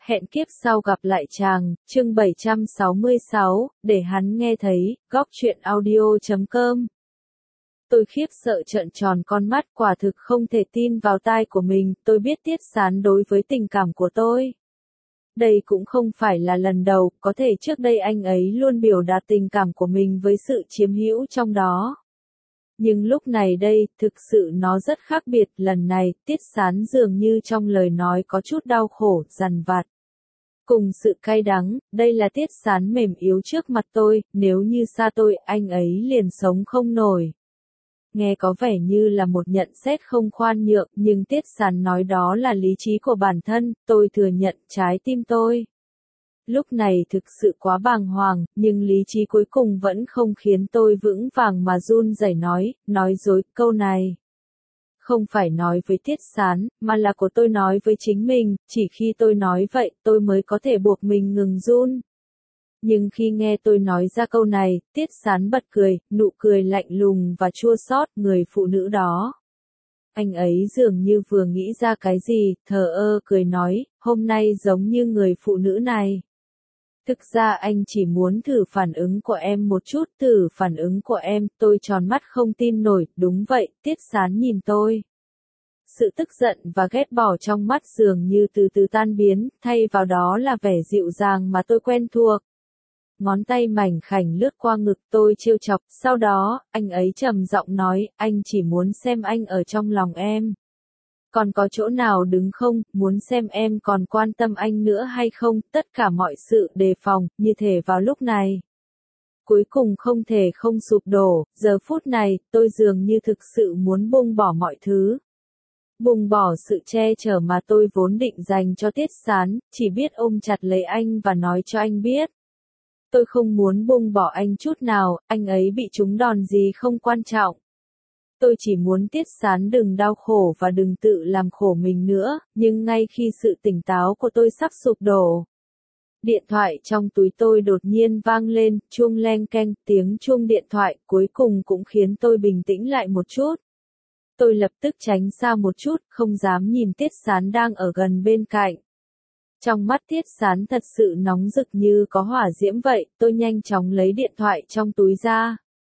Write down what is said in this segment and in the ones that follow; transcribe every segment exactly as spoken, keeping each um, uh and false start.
Hẹn kiếp sau gặp lại chàng, chương bảy trăm sáu mươi sáu, để hắn nghe thấy, góc truyện audio chấm com. Tôi khiếp sợ trợn tròn con mắt, quả thực không thể tin vào tai của mình, tôi biết Tiết Sán đối với tình cảm của tôi. Đây cũng không phải là lần đầu, có thể trước đây anh ấy luôn biểu đạt tình cảm của mình với sự chiếm hữu trong đó. Nhưng lúc này đây, thực sự nó rất khác biệt, lần này, Tiết Sán dường như trong lời nói có chút đau khổ, dằn vặt. Cùng sự cay đắng, đây là Tiết Sán mềm yếu trước mặt tôi, nếu như xa tôi, anh ấy liền sống không nổi. Nghe có vẻ như là một nhận xét không khoan nhượng, nhưng Tiết Sán nói đó là lý trí của bản thân, tôi thừa nhận trái tim tôi. Lúc này thực sự quá bàng hoàng, nhưng lý trí cuối cùng vẫn không khiến tôi vững vàng mà run rẩy nói, nói dối, câu này. Không phải nói với Tiết Sán, mà là của tôi nói với chính mình, chỉ khi tôi nói vậy, tôi mới có thể buộc mình ngừng run. Nhưng khi nghe tôi nói ra câu này, Tiết Sán bật cười, nụ cười lạnh lùng và chua xót, người phụ nữ đó. Anh ấy dường như vừa nghĩ ra cái gì, thờ ơ cười nói, hôm nay giống như người phụ nữ này. Thực ra anh chỉ muốn thử phản ứng của em một chút, thử phản ứng của em, tôi tròn mắt không tin nổi, đúng vậy, Tiết Sán nhìn tôi. Sự tức giận và ghét bỏ trong mắt dường như từ từ tan biến, thay vào đó là vẻ dịu dàng mà tôi quen thuộc. Ngón tay mảnh khảnh lướt qua ngực tôi trêu chọc, sau đó, anh ấy trầm giọng nói, anh chỉ muốn xem anh ở trong lòng em. Còn có chỗ nào đứng không, muốn xem em còn quan tâm anh nữa hay không, tất cả mọi sự đề phòng, như thể vào lúc này. Cuối cùng không thể không sụp đổ, giờ phút này, tôi dường như thực sự muốn buông bỏ mọi thứ. Buông bỏ sự che chở mà tôi vốn định dành cho Tiết Sán, chỉ biết ôm chặt lấy anh và nói cho anh biết. Tôi không muốn buông bỏ anh chút nào, anh ấy bị trúng đòn gì không quan trọng. Tôi chỉ muốn Tiết Sán đừng đau khổ và đừng tự làm khổ mình nữa, nhưng ngay khi sự tỉnh táo của tôi sắp sụp đổ. Điện thoại trong túi tôi đột nhiên vang lên, chuông leng keng, tiếng chuông điện thoại cuối cùng cũng khiến tôi bình tĩnh lại một chút. Tôi lập tức tránh xa một chút, không dám nhìn Tiết Sán đang ở gần bên cạnh. Trong mắt Tiết Sán thật sự nóng rực như có hỏa diễm vậy, tôi nhanh chóng lấy điện thoại trong túi ra.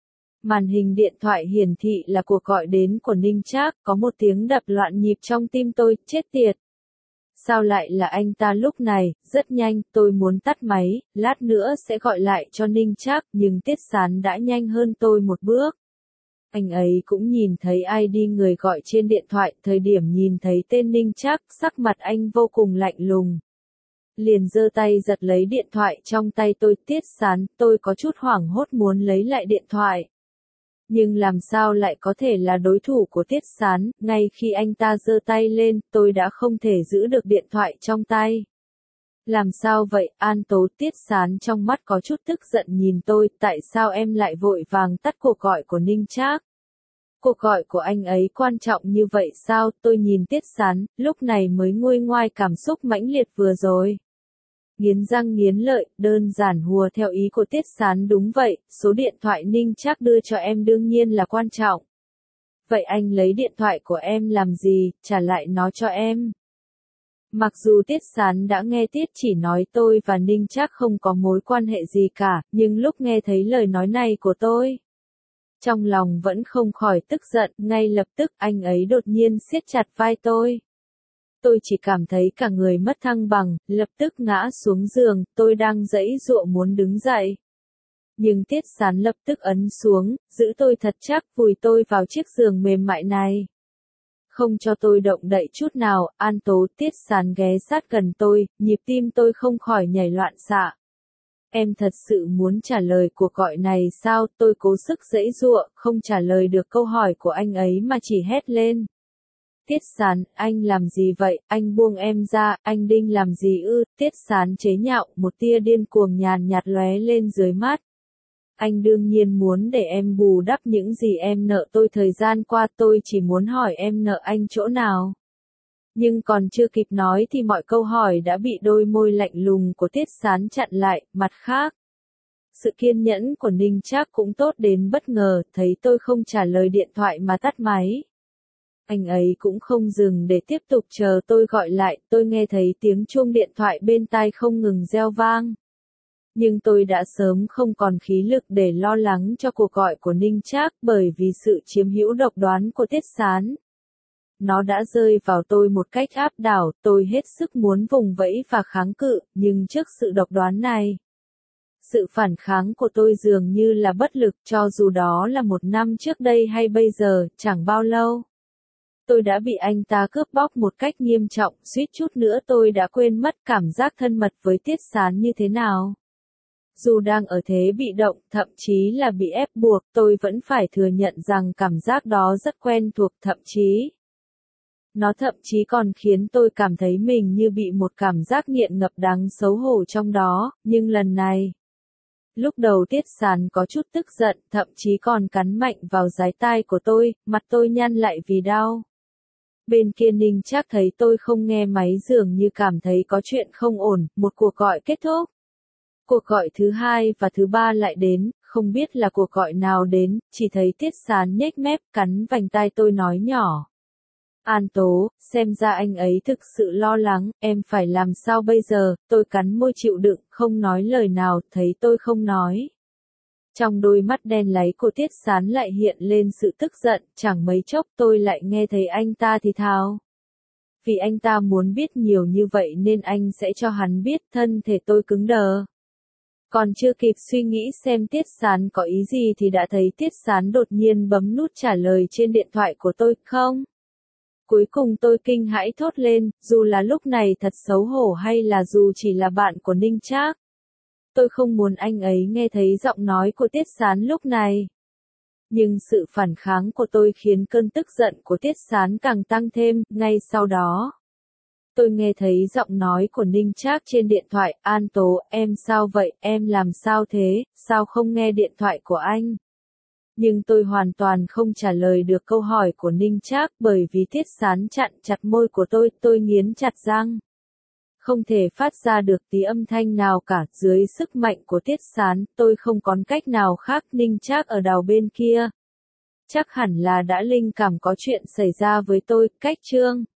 Màn hình điện thoại hiển thị là cuộc gọi đến của Ninh Trác, có một tiếng đập loạn nhịp trong tim tôi, chết tiệt. Sao lại là anh ta lúc này, rất nhanh, tôi muốn tắt máy, lát nữa sẽ gọi lại cho Ninh Trác, nhưng Tiết Sán đã nhanh hơn tôi một bước. Anh ấy cũng nhìn thấy i đê người gọi trên điện thoại, thời điểm nhìn thấy tên Ninh Trác, sắc mặt anh vô cùng lạnh lùng. Liền giơ tay giật lấy điện thoại trong tay tôi, Tiết Sán, tôi có chút hoảng hốt muốn lấy lại điện thoại. Nhưng làm sao lại có thể là đối thủ của Tiết Sán, ngay khi anh ta giơ tay lên, tôi đã không thể giữ được điện thoại trong tay. Làm sao vậy, An Tố? Tiết Sán trong mắt có chút tức giận nhìn tôi, tại sao em lại vội vàng tắt cuộc gọi của Ninh Trác? Cuộc gọi của anh ấy quan trọng như vậy sao? Tôi nhìn Tiết Sán, lúc này mới nguôi ngoai cảm xúc mãnh liệt vừa rồi. Nghiến răng nghiến lợi, đơn giản hùa theo ý của Tiết Sán, đúng vậy, số điện thoại Ninh Trác đưa cho em đương nhiên là quan trọng. Vậy anh lấy điện thoại của em làm gì, trả lại nó cho em. Mặc dù Tiết Sán đã nghe Tiết chỉ nói tôi và Ninh Trác không có mối quan hệ gì cả, nhưng lúc nghe thấy lời nói này của tôi, trong lòng vẫn không khỏi tức giận, ngay lập tức anh ấy đột nhiên siết chặt vai tôi. Tôi chỉ cảm thấy cả người mất thăng bằng, lập tức ngã xuống giường, tôi đang giãy giụa muốn đứng dậy. Nhưng Tiết Sán lập tức ấn xuống, giữ tôi thật chắc, vùi tôi vào chiếc giường mềm mại này. Không cho tôi động đậy chút nào, An Tố. Tiết Sán ghé sát gần tôi, nhịp tim tôi không khỏi nhảy loạn xạ. Em thật sự muốn trả lời cuộc gọi này sao? Tôi cố sức giãy giụa, không trả lời được câu hỏi của anh ấy mà chỉ hét lên. Tiết Sán, anh làm gì vậy, anh buông em ra, anh định làm gì ư? Tiết Sán chế nhạo, một tia điên cuồng nhàn nhạt lóe lên dưới mắt. Anh đương nhiên muốn để em bù đắp những gì em nợ tôi thời gian qua, tôi chỉ muốn hỏi em nợ anh chỗ nào. Nhưng còn chưa kịp nói thì mọi câu hỏi đã bị đôi môi lạnh lùng của Tiết Sán chặn lại, mặt khác. Sự kiên nhẫn của Ninh Trác cũng tốt đến bất ngờ, thấy tôi không trả lời điện thoại mà tắt máy. Anh ấy cũng không dừng để tiếp tục chờ tôi gọi lại, tôi nghe thấy tiếng chuông điện thoại bên tai không ngừng reo vang. Nhưng tôi đã sớm không còn khí lực để lo lắng cho cuộc gọi của Ninh Trác bởi vì sự chiếm hữu độc đoán của Tiết Sán. Nó đã rơi vào tôi một cách áp đảo, tôi hết sức muốn vùng vẫy và kháng cự, nhưng trước sự độc đoán này, sự phản kháng của tôi dường như là bất lực, cho dù đó là một năm trước đây hay bây giờ, chẳng bao lâu. Tôi đã bị anh ta cướp bóc một cách nghiêm trọng, suýt chút nữa tôi đã quên mất cảm giác thân mật với Tiết Sán như thế nào. Dù đang ở thế bị động, thậm chí là bị ép buộc, tôi vẫn phải thừa nhận rằng cảm giác đó rất quen thuộc, thậm chí nó thậm chí còn khiến tôi cảm thấy mình như bị một cảm giác nghiện ngập đáng xấu hổ trong đó, nhưng lần này, lúc đầu Tiết Sán có chút tức giận, thậm chí còn cắn mạnh vào dái tai của tôi, mặt tôi nhăn lại vì đau. Bên kia Ninh Trác thấy tôi không nghe máy dường như cảm thấy có chuyện không ổn, một cuộc gọi kết thúc. Cuộc gọi thứ hai và thứ ba lại đến, không biết là cuộc gọi nào đến, chỉ thấy Tiết Sán nhếch mép cắn vành tai tôi nói nhỏ. An Tố, xem ra anh ấy thực sự lo lắng, em phải làm sao bây giờ, tôi cắn môi chịu đựng, không nói lời nào, thấy tôi không nói. Trong đôi mắt đen láy của Tiết Sán lại hiện lên sự tức giận, chẳng mấy chốc tôi lại nghe thấy anh ta thì thào. Vì anh ta muốn biết nhiều như vậy nên anh sẽ cho hắn biết, thân thể tôi cứng đờ. Còn chưa kịp suy nghĩ xem Tiết Sán có ý gì thì đã thấy Tiết Sán đột nhiên bấm nút trả lời trên điện thoại của tôi, không? Cuối cùng tôi kinh hãi thốt lên, dù là lúc này thật xấu hổ hay là dù chỉ là bạn của Ninh Trác. Tôi không muốn anh ấy nghe thấy giọng nói của Tiết Sán lúc này. Nhưng sự phản kháng của tôi khiến cơn tức giận của Tiết Sán càng tăng thêm, ngay sau đó. Tôi nghe thấy giọng nói của Ninh Trác trên điện thoại, An Tố, em sao vậy, em làm sao thế, sao không nghe điện thoại của anh? Nhưng tôi hoàn toàn không trả lời được câu hỏi của Ninh Trác bởi vì Tiết Sán chặn chặt môi của tôi, tôi nghiến chặt răng. Không thể phát ra được tí âm thanh nào cả, dưới sức mạnh của Tiết Sán, tôi không còn cách nào khác. Ninh Trác ở đầu bên kia. Chắc hẳn là đã linh cảm có chuyện xảy ra với tôi, cách chương.